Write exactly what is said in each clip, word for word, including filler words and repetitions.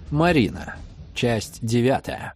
Марина. Часть девятая.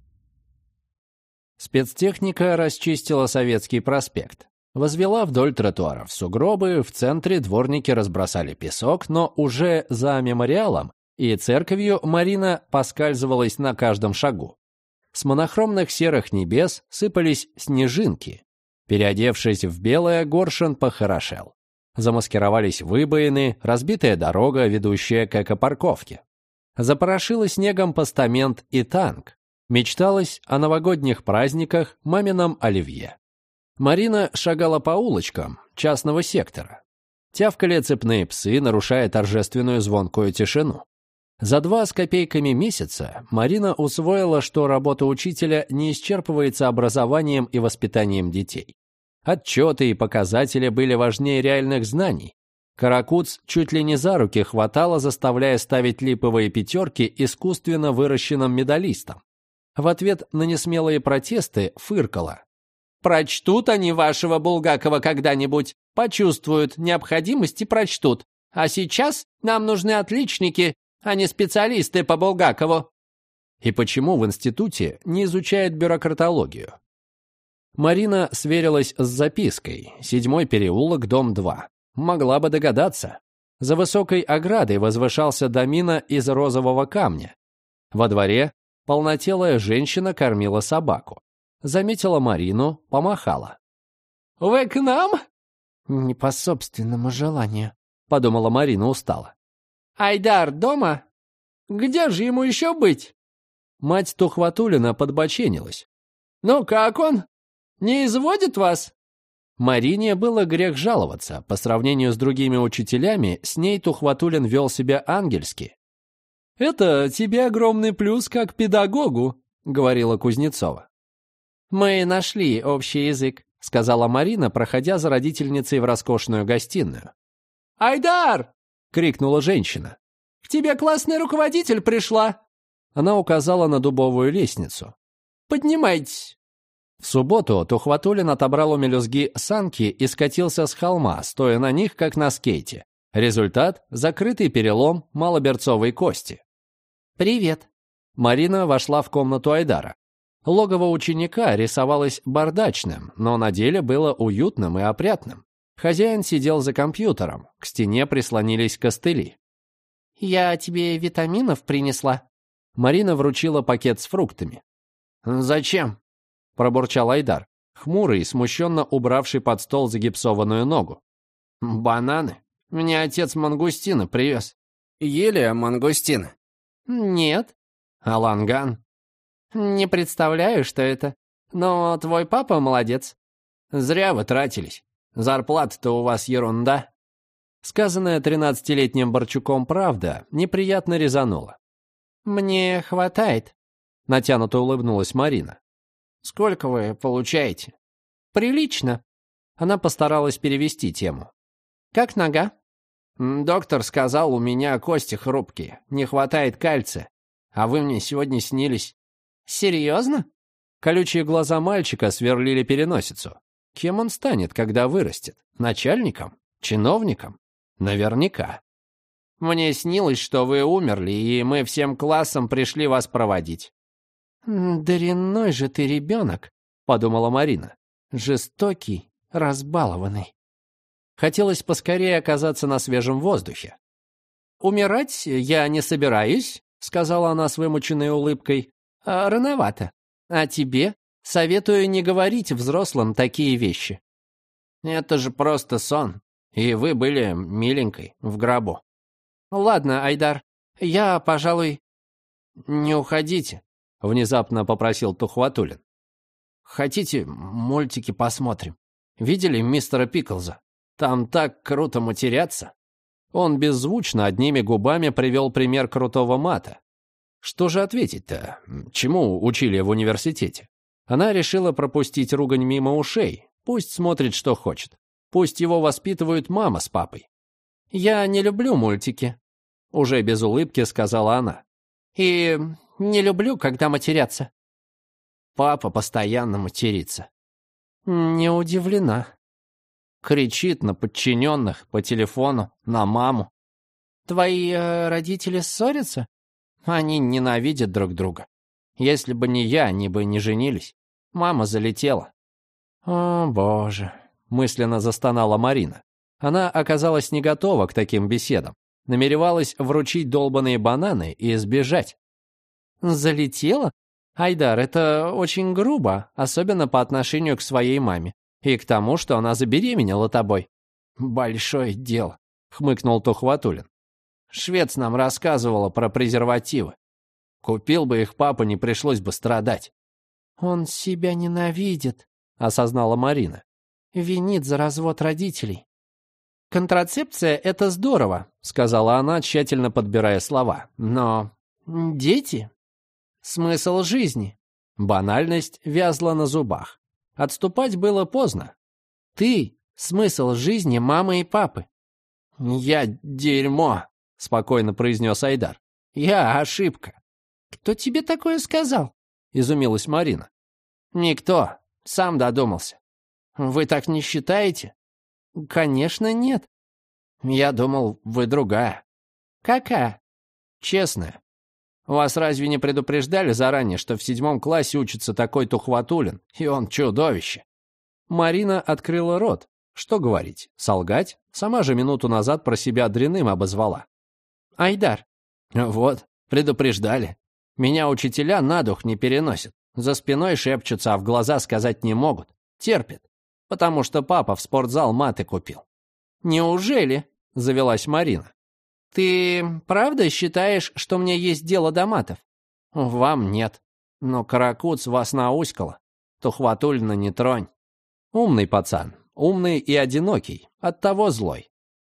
Спецтехника расчистила Советский проспект. Возвела вдоль тротуаров сугробы, в центре дворники разбросали песок, но уже за мемориалом и церковью Марина поскальзывалась на каждом шагу. С монохромных серых небес сыпались снежинки. Переодевшись в белое, Горшин похорошел. Замаскировались выбоины, разбитая дорога, ведущая к экопарковке. Запорошила снегом постамент и танк. Мечталось о новогодних праздниках, мамином оливье. Марина шагала по улочкам частного сектора. Тявкали цепные псы, нарушая торжественную звонкую тишину. За два с копейками месяца Марина усвоила, что работа учителя не исчерпывается образованием и воспитанием детей. Отчеты и показатели были важнее реальных знаний. Каракуц чуть ли не за руки хватало, заставляя ставить липовые пятерки искусственно выращенным медалистам. В ответ на несмелые протесты фыркала. «Прочтут они вашего Булгакова когда-нибудь, почувствуют необходимость и прочтут. А сейчас нам нужны отличники, а не специалисты по Булгакову». И почему в институте не изучают бюрократологию? Марина сверилась с запиской. Седьмой переулок, дом два. Могла бы догадаться. За высокой оградой возвышался домина из розового камня. Во дворе полнотелая женщина кормила собаку. Заметила Марину, помахала. «Вы к нам?» «Не по собственному желанию», — подумала Марина устало. «Айдар дома? Где же ему еще быть?» Мать Тухватуллина подбоченилась. «Ну как он? Не изводит вас?» Марине было грех жаловаться. По сравнению с другими учителями, с ней Тухватуллин вел себя ангельски. «Это тебе огромный плюс как педагогу», — говорила Кузнецова. «Мы нашли общий язык», — сказала Марина, проходя за родительницей в роскошную гостиную. «Айдар!» — крикнула женщина. «К тебе классный руководитель пришла!» Она указала на дубовую лестницу. «Поднимайтесь!» В субботу Тухватуллин отобрал у мелюзги санки и скатился с холма, стоя на них, как на скейте. Результат — закрытый перелом малоберцовой кости. «Привет!» Марина вошла в комнату Айдара. Логово ученика рисовалось бардачным, но на деле было уютным и опрятным. Хозяин сидел за компьютером, к стене прислонились костыли. «Я тебе витаминов принесла». Марина вручила пакет с фруктами. «Зачем?» — пробурчал Айдар, хмурый и смущенно убравший под стол загипсованную ногу. «Бананы? Мне отец мангустины привез». «Ели мангустины?» «Нет». «А ланган?» «Не представляю, что это. Но твой папа молодец». «Зря вы тратились. Зарплата-то у вас ерунда». Сказанная тринадцатилетним Борчуком правда неприятно резанула. «Мне хватает», — натянуто улыбнулась Марина. «Сколько вы получаете?» «Прилично». Она постаралась перевести тему. «Как нога?» «Доктор сказал, у меня кости хрупкие, не хватает кальция. А вы мне сегодня снились». «Серьезно?» Колючие глаза мальчика сверлили переносицу. Кем он станет, когда вырастет? Начальником? Чиновником? Наверняка. «Мне снилось, что вы умерли, и мы всем классом пришли вас проводить». «Дрянной же ты ребенок», — подумала Марина. «Жестокий, разбалованный». Хотелось поскорее оказаться на свежем воздухе. «Умирать я не собираюсь», — сказала она с вымученной улыбкой. «А рановато. А тебе советую не говорить взрослым такие вещи». «Это же просто сон, и вы были миленькой в гробу». «Ладно, Айдар, я, пожалуй...» «Не уходите», — внезапно попросил Тухватуллин. «Хотите, мультики посмотрим? Видели мистера Пиклза? Там так круто матерятся». Он беззвучно одними губами привел пример крутого мата. Что же ответить-то? Чему учили в университете? Она решила пропустить ругань мимо ушей. Пусть смотрит, что хочет. Пусть его воспитывают мама с папой. «Я не люблю мультики», — уже без улыбки сказала она. «И не люблю, когда матерятся». Папа постоянно матерится. Не удивлена. Кричит на подчиненных, по телефону, на маму. «Твои э, родители ссорятся?» Они ненавидят друг друга. Если бы не я, они бы не женились. Мама залетела». «О, боже», — мысленно застонала Марина. Она оказалась не готова к таким беседам. Намеревалась вручить долбаные бананы и сбежать. «Залетела? Айдар, это очень грубо, особенно по отношению к своей маме. И к тому, что она забеременела тобой». «Большое дело», — хмыкнул Тухватуллин. «Швец нам рассказывала про презервативы. Купил бы их папа, не пришлось бы страдать». «Он себя ненавидит», — осознала Марина. «Винит за развод родителей». «Контрацепция — это здорово», — сказала она, тщательно подбирая слова. «Но дети? Смысл жизни?» Банальность вязла на зубах. Отступать было поздно. «Ты — смысл жизни мамы и папы». «Я дерьмо», — спокойно произнес Айдар. «Я ошибка». «Кто тебе такое сказал?» — изумилась Марина. «Никто. Сам додумался». «Вы так не считаете?» «Конечно, нет». «Я думал, вы другая». «Какая?» «Честная. Вас разве не предупреждали заранее, что в седьмом классе учится такой Тухватуллин, и он чудовище?» Марина открыла рот. Что говорить? Солгать? Сама же минуту назад про себя дряным обозвала. «Айдар». «Вот, предупреждали. Меня учителя на дух не переносят. За спиной шепчутся, а в глаза сказать не могут. Терпят. Потому что папа в спортзал маты купил». «Неужели?» — завелась Марина. «Ты правда считаешь, что мне есть дело до матов?» «Вам нет. Но Каракуц вас науськала. Тухватуллина не тронь». «Умный пацан. Умный и одинокий. Оттого злой.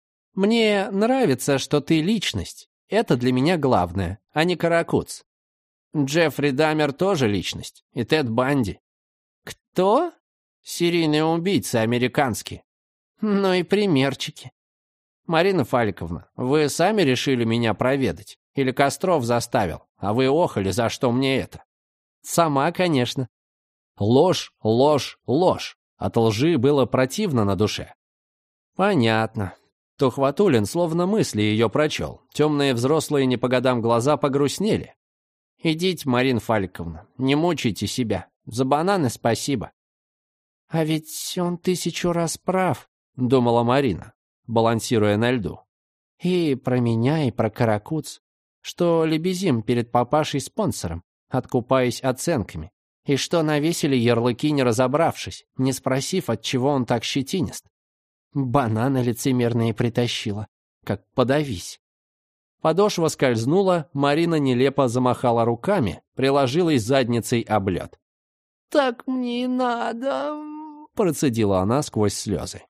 Мне нравится, что ты личность. Это для меня главное, а не Каракуц. Джеффри Даммер тоже личность. И Тед Банди». «Кто?» «Серийные убийцы американские». «Ну и примерчики». «Марина Фаликовна, вы сами решили меня проведать? Или Костров заставил? А вы охали, за что мне это?» «Сама, конечно». Ложь, ложь, ложь. От лжи было противно на душе. «Понятно». Тухватуллин словно мысли ее прочел. Темные взрослые не по годам глаза погрустнели. «Идите, Марина Фаликовна, не мучайте себя. За бананы спасибо». «А ведь он тысячу раз прав», — думала Марина, балансируя на льду. «И про меня, и про Каракуц, что лебезим перед папашей-спонсором, откупаясь оценками, и что навесили ярлыки, не разобравшись, не спросив, от чего он так щетинист. Бананы лицемерные притащила, как подавись». Подошва скользнула, Марина нелепо замахала руками, приложилась задницей об лед. «Так мне и надо», — процедила она сквозь слезы.